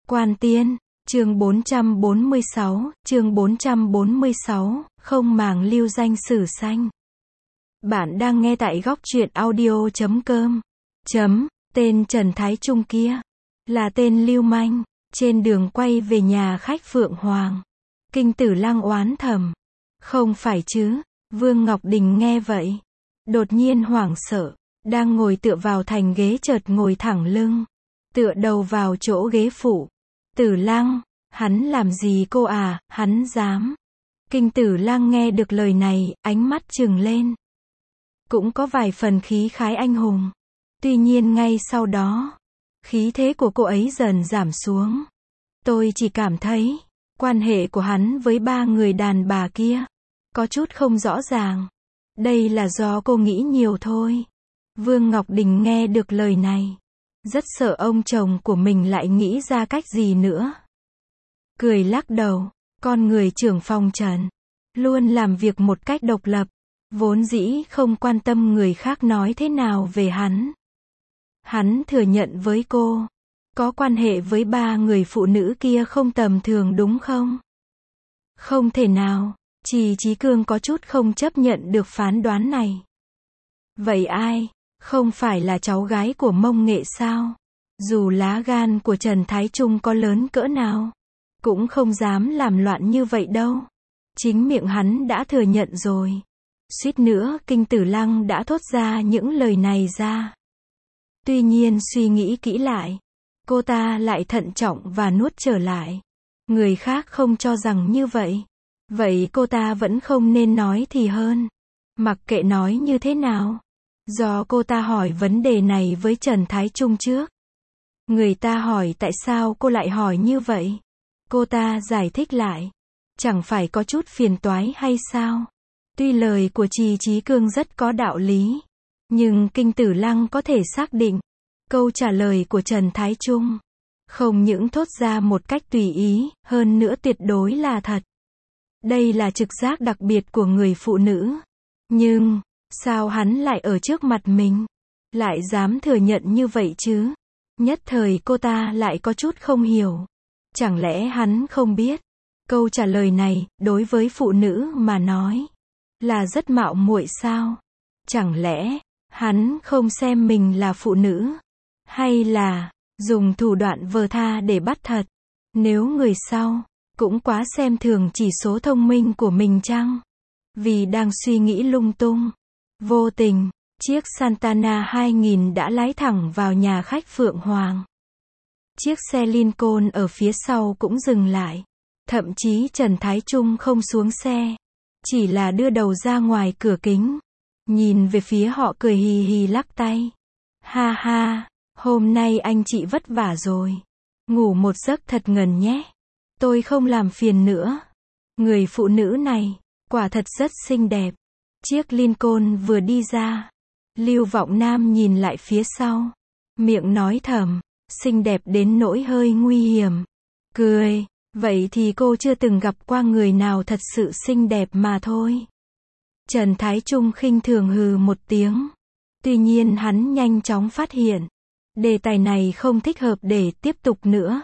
Quan Tiên, chương 446, không màng lưu danh sử xanh. Bạn đang nghe tại góc truyện audio.com. Tên Trần Thái Trung kia là tên lưu manh. Trên đường quay về nhà khách Phượng Hoàng, Kinh Tử Lăng oán thầm. Không phải chứ? Vương Ngọc Đình nghe vậy, đột nhiên hoảng sợ, đang ngồi tựa vào thành ghế chợt ngồi thẳng lưng, tựa đầu vào chỗ ghế phụ. Tử Lăng, hắn làm gì cô à, hắn dám. Kinh Tử Lăng nghe được lời này, ánh mắt trừng lên. Cũng có vài phần khí khái anh hùng. Tuy nhiên ngay sau đó, khí thế của cô ấy dần giảm xuống. Tôi chỉ cảm thấy, quan hệ của hắn với ba người đàn bà kia, có chút không rõ ràng. Đây là do cô nghĩ nhiều thôi. Vương Ngọc Đình nghe được lời này, rất sợ ông chồng của mình lại nghĩ ra cách gì nữa. Cười lắc đầu, con người trưởng phòng Trần, luôn làm việc một cách độc lập, vốn dĩ không quan tâm người khác nói thế nào về hắn. Hắn thừa nhận với cô, có quan hệ với ba người phụ nữ kia không tầm thường đúng không? Không thể nào, Trì Chí Cương có chút không chấp nhận được phán đoán này. Vậy ai? Không phải là cháu gái của Mông Nghệ sao? Dù lá gan của Trần Thái Trung có lớn cỡ nào, cũng không dám làm loạn như vậy đâu. Chính miệng hắn đã thừa nhận rồi. Suýt nữa Kinh Tử Lăng đã thốt ra những lời này ra. Tuy nhiên suy nghĩ kỹ lại, cô ta lại thận trọng và nuốt trở lại. Người khác không cho rằng như vậy. Vậy cô ta vẫn không nên nói thì hơn. Mặc kệ nói như thế nào. Do cô ta hỏi vấn đề này với Trần Thái Trung trước. Người ta hỏi tại sao cô lại hỏi như vậy. Cô ta giải thích lại. Chẳng phải có chút phiền toái hay sao? Tuy lời của Trì Chí Cương rất có đạo lý, nhưng Kinh Tử Lăng có thể xác định, câu trả lời của Trần Thái Trung không những thốt ra một cách tùy ý, hơn nữa tuyệt đối là thật. Đây là trực giác đặc biệt của người phụ nữ. Nhưng, sao hắn lại ở trước mặt mình, lại dám thừa nhận như vậy chứ? Nhất thời cô ta lại có chút không hiểu. Chẳng lẽ hắn không biết, câu trả lời này, đối với phụ nữ mà nói, là rất mạo muội sao? Chẳng lẽ, hắn không xem mình là phụ nữ? Hay là, dùng thủ đoạn vờ tha để bắt thật? Nếu người sau, cũng quá xem thường chỉ số thông minh của mình chăng? Vì đang suy nghĩ lung tung, vô tình, chiếc Santana 2000 đã lái thẳng vào nhà khách Phượng Hoàng. Chiếc xe Lincoln ở phía sau cũng dừng lại. Thậm chí Trần Thái Trung không xuống xe, chỉ là đưa đầu ra ngoài cửa kính, nhìn về phía họ cười hì hì lắc tay. Ha ha, hôm nay anh chị vất vả rồi. Ngủ một giấc thật ngần nhé. Tôi không làm phiền nữa. Người phụ nữ này, quả thật rất xinh đẹp. Chiếc Lincoln vừa đi ra, Lưu Vọng Nam nhìn lại phía sau, miệng nói thầm, xinh đẹp đến nỗi hơi nguy hiểm. Cười, vậy thì cô chưa từng gặp qua người nào thật sự xinh đẹp mà thôi. Trần Thái Trung khinh thường hừ một tiếng. Tuy nhiên hắn nhanh chóng phát hiện, đề tài này không thích hợp để tiếp tục nữa.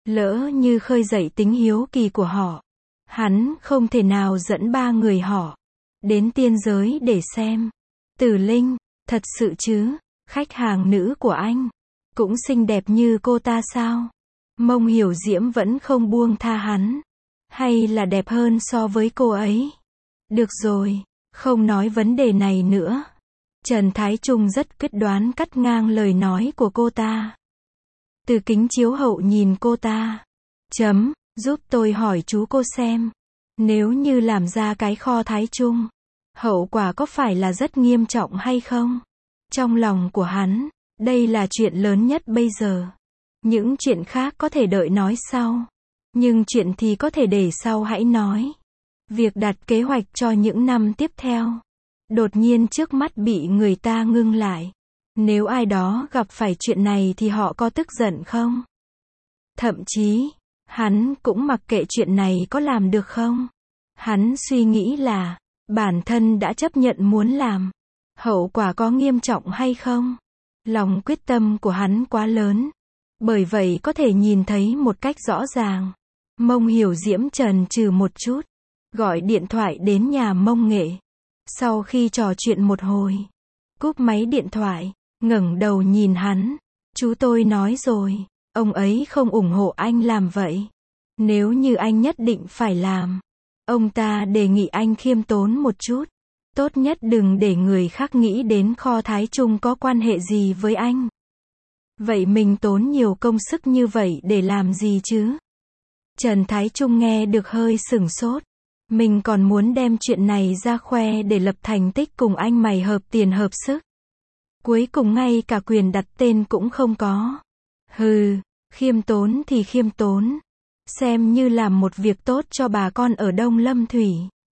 Lỡ như khơi dậy tính hiếu kỳ của họ, hắn không thể nào dẫn ba người họ đến tiên giới để xem. Tử Linh, thật sự chứ, khách hàng nữ của anh cũng xinh đẹp như cô ta sao? Mông Hiểu Diễm vẫn không buông tha hắn. Hay là đẹp hơn so với cô ấy? Được rồi, không nói vấn đề này nữa. Trần Thái Trung rất quyết đoán cắt ngang lời nói của cô ta. Từ kính chiếu hậu nhìn cô ta. Giúp tôi hỏi chú cô xem. Nếu như làm ra cái kho Thái Trung, hậu quả có phải là rất nghiêm trọng hay không? Trong lòng của hắn, đây là chuyện lớn nhất bây giờ. Những chuyện khác có thể đợi nói sau. Nhưng chuyện thì có thể để sau hãy nói. Việc đặt kế hoạch cho những năm tiếp theo, đột nhiên trước mắt bị người ta ngưng lại. Nếu ai đó gặp phải chuyện này thì họ có tức giận không? Thậm chí, hắn cũng mặc kệ chuyện này có làm được không? Hắn suy nghĩ là, bản thân đã chấp nhận muốn làm. Hậu quả có nghiêm trọng hay không? Lòng quyết tâm của hắn quá lớn. Bởi vậy có thể nhìn thấy một cách rõ ràng. Mông Hiểu Diễm chần chừ một chút, gọi điện thoại đến nhà Mông Nghệ. Sau khi trò chuyện một hồi, cúp máy điện thoại, ngẩng đầu nhìn hắn. Chú tôi nói rồi, ông ấy không ủng hộ anh làm vậy. Nếu như anh nhất định phải làm, ông ta đề nghị anh khiêm tốn một chút. Tốt nhất đừng để người khác nghĩ đến Kho Thái Trung có quan hệ gì với anh. Vậy mình tốn nhiều công sức như vậy để làm gì chứ? Trần Thái Trung nghe được hơi sửng sốt. Mình còn muốn đem chuyện này ra khoe để lập thành tích cùng anh mày hợp tiền hợp sức. Cuối cùng ngay cả quyền đặt tên cũng không có. Hừ, khiêm tốn thì khiêm tốn. Xem như làm một việc tốt cho bà con ở Đông Lâm Thủy.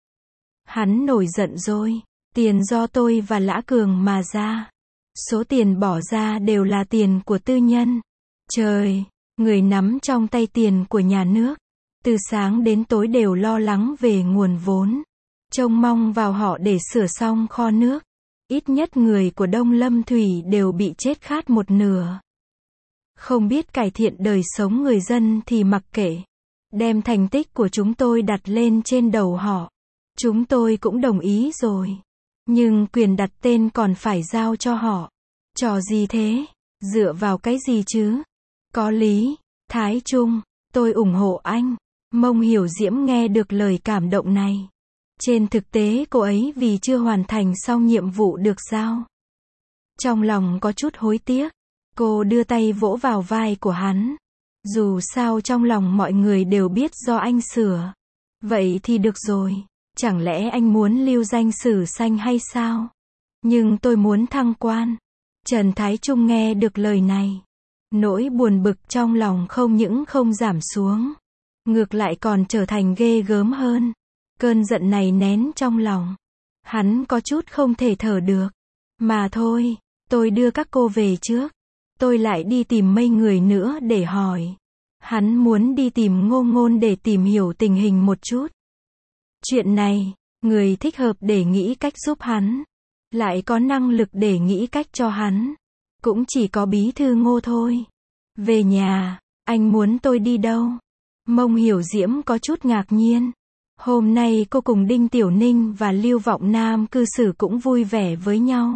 Hắn nổi giận rồi. Tiền do tôi và Lã Cường mà ra. Số tiền bỏ ra đều là tiền của tư nhân. Trời, người nắm trong tay tiền của nhà nước. Từ sáng đến tối đều lo lắng về nguồn vốn. Trông mong vào họ để sửa xong kho nước. Ít nhất người của Đông Lâm Thủy đều bị chết khát một nửa. Không biết cải thiện đời sống người dân thì mặc kệ. Đem thành tích của chúng tôi đặt lên trên đầu họ. Chúng tôi cũng đồng ý rồi. Nhưng quyền đặt tên còn phải giao cho họ. Trò gì thế? Dựa vào cái gì chứ? Có lý, Thái Trung, tôi ủng hộ anh. Mông Hiểu Diễm nghe được lời cảm động này. Trên thực tế cô ấy vì chưa hoàn thành xong nhiệm vụ được giao. Trong lòng có chút hối tiếc. Cô đưa tay vỗ vào vai của hắn. Dù sao trong lòng mọi người đều biết do anh sửa. Vậy thì được rồi. Chẳng lẽ anh muốn lưu danh sử xanh hay sao? Nhưng tôi muốn thăng quan. Trần Thái Trung nghe được lời này. Nỗi buồn bực trong lòng không những không giảm xuống. Ngược lại còn trở thành ghê gớm hơn. Cơn giận này nén trong lòng. Hắn có chút không thể thở được. Mà thôi, tôi đưa các cô về trước. Tôi lại đi tìm mấy người nữa để hỏi. Hắn muốn đi tìm Ngô Ngôn để tìm hiểu tình hình một chút. Chuyện này, người thích hợp để nghĩ cách giúp hắn. Lại có năng lực để nghĩ cách cho hắn. Cũng chỉ có bí thư Ngô thôi. Về nhà, anh muốn tôi đi đâu? Mông Hiểu Diễm có chút ngạc nhiên. Hôm nay cô cùng Đinh Tiểu Ninh và Lưu Vọng Nam cư xử cũng vui vẻ với nhau.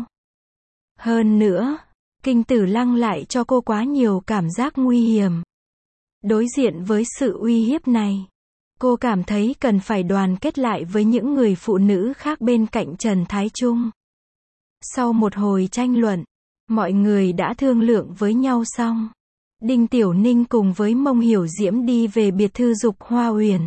Hơn nữa, Kinh Tử Lăng lại cho cô quá nhiều cảm giác nguy hiểm. Đối diện với sự uy hiếp này, cô cảm thấy cần phải đoàn kết lại với những người phụ nữ khác bên cạnh Trần Thái Trung. Sau một hồi tranh luận, mọi người đã thương lượng với nhau xong. Đinh Tiểu Ninh cùng với Mông Hiểu Diễm đi về biệt thư Dục Hoa Uyển.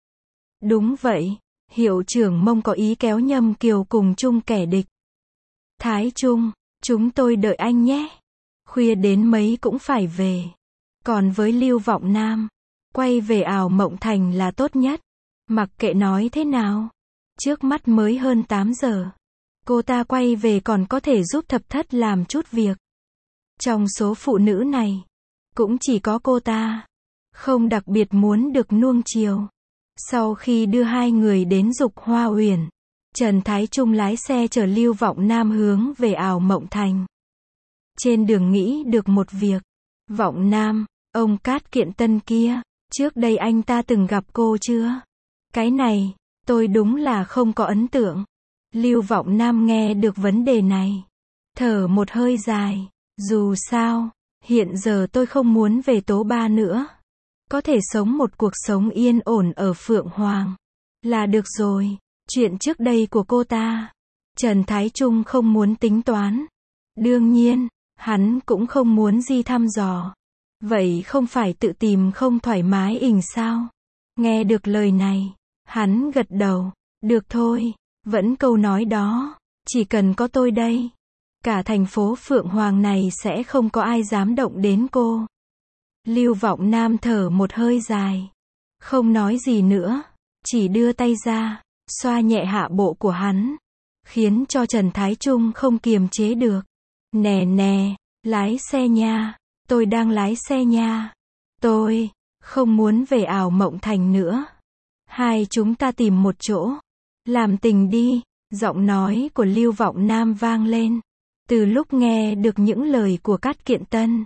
Đúng vậy, hiệu trưởng Mông có ý kéo Nhâm Kiều cùng chung kẻ địch. Thái Trung, chúng tôi đợi anh nhé. Khuya đến mấy cũng phải về. Còn với Lưu Vọng Nam, quay về Ảo Mộng Thành là tốt nhất. Mặc kệ nói thế nào, trước mắt mới hơn 8 giờ. Cô ta quay về còn có thể giúp Thập Thất làm chút việc. Trong số phụ nữ này, cũng chỉ có cô ta không đặc biệt muốn được nuông chiều. Sau khi đưa hai người đến Dục Hoa Uyển, Trần Thái Trung lái xe chở Lưu Vọng Nam hướng về Ảo Mộng Thành. Trên đường nghĩ được một việc. Vọng Nam, ông Cát Kiện Tân kia, trước đây anh ta từng gặp cô chưa? Cái này, tôi đúng là không có ấn tượng. Lưu Vọng Nam nghe được vấn đề này, thở một hơi dài. Dù sao, hiện giờ tôi không muốn về Tố Ba nữa. Có thể sống một cuộc sống yên ổn ở Phượng Hoàng là được rồi. Chuyện trước đây của cô ta, Trần Thái Trung không muốn tính toán. Đương nhiên, hắn cũng không muốn đi thăm dò. Vậy không phải tự tìm không thoải mái ình sao? Nghe được lời này, hắn gật đầu. Được thôi, vẫn câu nói đó. Chỉ cần có tôi đây, cả thành phố Phượng Hoàng này sẽ không có ai dám động đến cô. Lưu Vọng Nam thở một hơi dài. Không nói gì nữa. Chỉ đưa tay ra, xoa nhẹ hạ bộ của hắn. Khiến cho Trần Thái Trung không kiềm chế được. Nè nè, lái xe nha. Tôi đang lái xe nha. Tôi không muốn về Ảo Mộng Thành nữa. Hai chúng ta tìm một chỗ làm tình đi. Giọng nói của Lưu Vọng Nam vang lên. Từ lúc nghe được những lời của Cát Kiện Tân,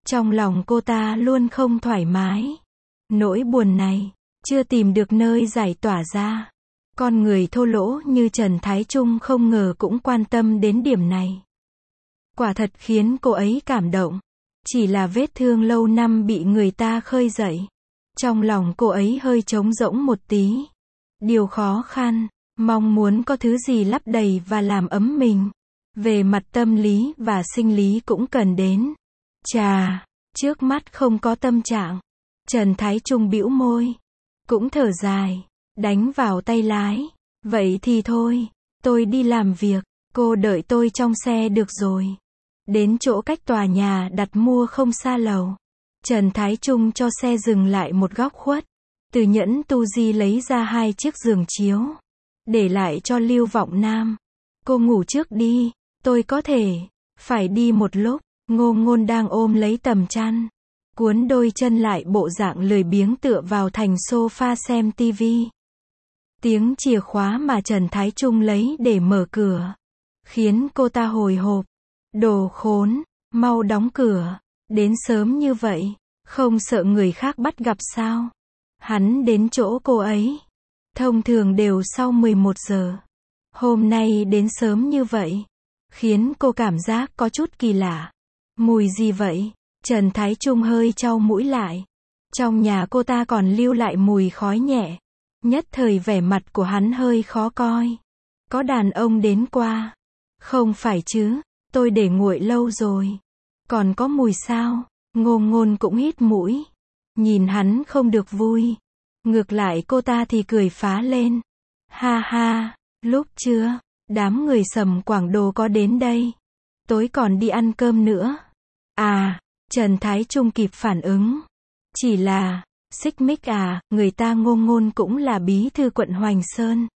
Trong lòng cô ta luôn không thoải mái. Nỗi buồn này, chưa tìm được nơi giải tỏa ra. Con người thô lỗ như Trần Thái Trung không ngờ cũng quan tâm đến điểm này. Quả thật khiến cô ấy cảm động. Chỉ là vết thương lâu năm bị người ta khơi dậy. Trong lòng cô ấy hơi trống rỗng một tí. Điều khó khăn, mong muốn có thứ gì lấp đầy và làm ấm mình. Về mặt tâm lý và sinh lý cũng cần đến. Chà, trước mắt không có tâm trạng. Trần Thái Trung bĩu môi. Cũng thở dài, đánh vào tay lái. Vậy thì thôi, tôi đi làm việc, cô đợi tôi trong xe được rồi. Đến chỗ cách tòa nhà đặt mua không xa lầu. Trần Thái Trung cho xe dừng lại một góc khuất. Từ nhẫn tu di lấy ra 2 chiếc giường chiếu. Để lại cho Lưu Vọng Nam. Cô ngủ trước đi, tôi có thể. Phải đi một lúc, Ngô Ngôn đang ôm lấy tầm chăn. Cuốn đôi chân lại bộ dạng lười biếng tựa vào thành sofa xem tivi. Tiếng chìa khóa mà Trần Thái Trung lấy để mở cửa. Khiến cô ta hồi hộp. Đồ khốn, mau đóng cửa. Đến sớm như vậy, không sợ người khác bắt gặp sao? Hắn đến chỗ cô ấy. Thông thường đều sau 11 giờ. Hôm nay đến sớm như vậy. Khiến cô cảm giác có chút kỳ lạ. Mùi gì vậy? Trần Thái Trung hơi chau mũi lại. Trong nhà cô ta còn lưu lại mùi khói nhẹ. Nhất thời vẻ mặt của hắn hơi khó coi. Có đàn ông đến qua. Không phải chứ, tôi để nguội lâu rồi. Còn có mùi sao? Ngô Ngôn cũng hít mũi. Nhìn hắn không được vui. Ngược lại cô ta thì cười phá lên. Ha ha, lúc trưa, đám người Sầm Quảng Đồ có đến đây. Tối còn đi ăn cơm nữa. À, Trần Thái Trung kịp phản ứng. Chỉ là, xích mích à, người ta Ngô Ngôn cũng là bí thư quận Hoành Sơn.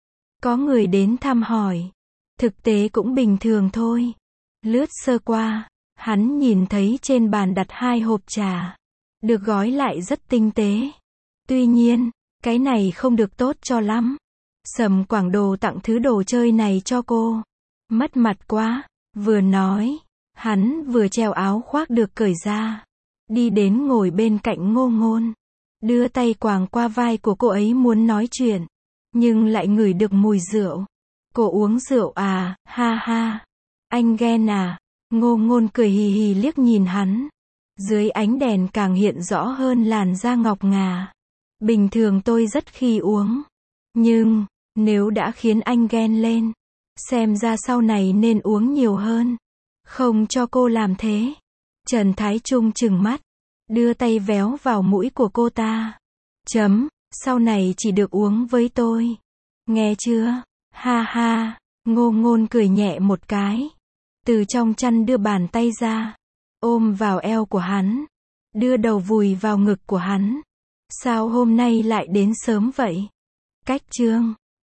Có người đến thăm hỏi. Thực tế cũng bình thường thôi. Lướt sơ qua, hắn nhìn thấy trên bàn đặt 2 hộp trà. Được gói lại rất tinh tế. Tuy nhiên, cái này không được tốt cho lắm. Sầm Quảng Đồ tặng thứ đồ chơi này cho cô. Mất mặt quá. Vừa nói, hắn vừa treo áo khoác được cởi ra. Đi đến ngồi bên cạnh Ngô Ngôn. Đưa tay quàng qua vai của cô ấy muốn nói chuyện. Nhưng lại ngửi được mùi rượu. Cô uống rượu à, ha ha. Anh ghen à? Ngô Ngôn cười hì hì liếc nhìn hắn. Dưới ánh đèn càng hiện rõ hơn làn da ngọc ngà. Bình thường tôi rất khi uống. Nhưng, nếu đã khiến anh ghen lên, xem ra sau này nên uống nhiều hơn. Không cho cô làm thế. Trần Thái Trung trừng mắt. Đưa tay véo vào mũi của cô ta. Sau này chỉ được uống với tôi. Nghe chưa? Ha ha. Ngô Ngôn cười nhẹ một cái. Từ trong chăn đưa bàn tay ra. Ôm vào eo của hắn. Đưa đầu vùi vào ngực của hắn. Sao hôm nay lại đến sớm vậy? Cách chương